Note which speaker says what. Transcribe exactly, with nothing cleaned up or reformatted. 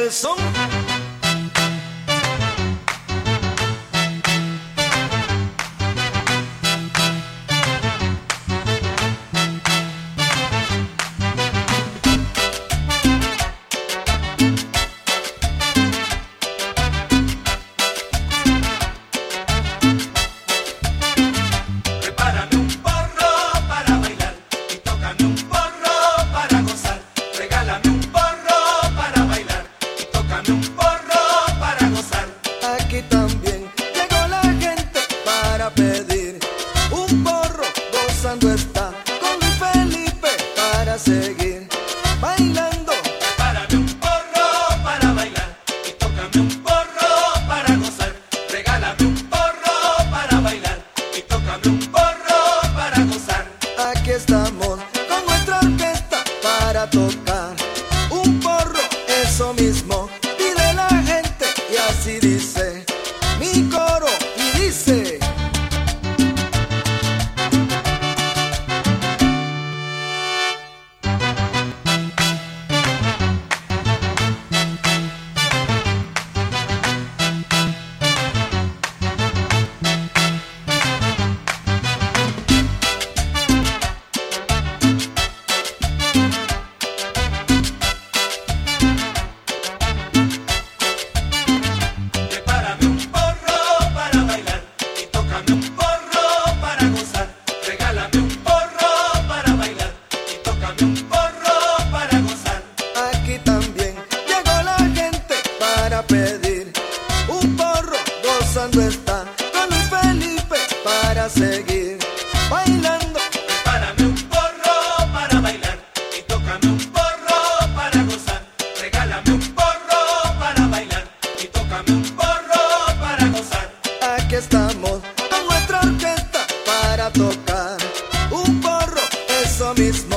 Speaker 1: el son. Aquí también llegó la gente para pedir un porro, gozando está con Luis Felipe para seguir bailando.
Speaker 2: Prepárame un porro para bailar y tócame un porro para gozar. Regálame un porro para bailar y tócame un porro para gozar.
Speaker 1: Aquí estamos con nuestra orquesta para tocar un porro, eso mismo pide la gente y así dice mi coro y dice:
Speaker 2: Prepárame un porro para bailar y tócame un porro para gozar. Regálame un porro para bailar y tócame un porro para gozar.
Speaker 1: aquí también llegó la gente para pedir un porro, gozando está con Luis Felipe para seguir bailando.
Speaker 2: Prepárame un porro para bailar y tócame un porro para gozar. Regálame un porro para bailar y tócame un porro para gozar.
Speaker 1: Aquí estamos con nuestra orquesta para tocar un porro, eso mismo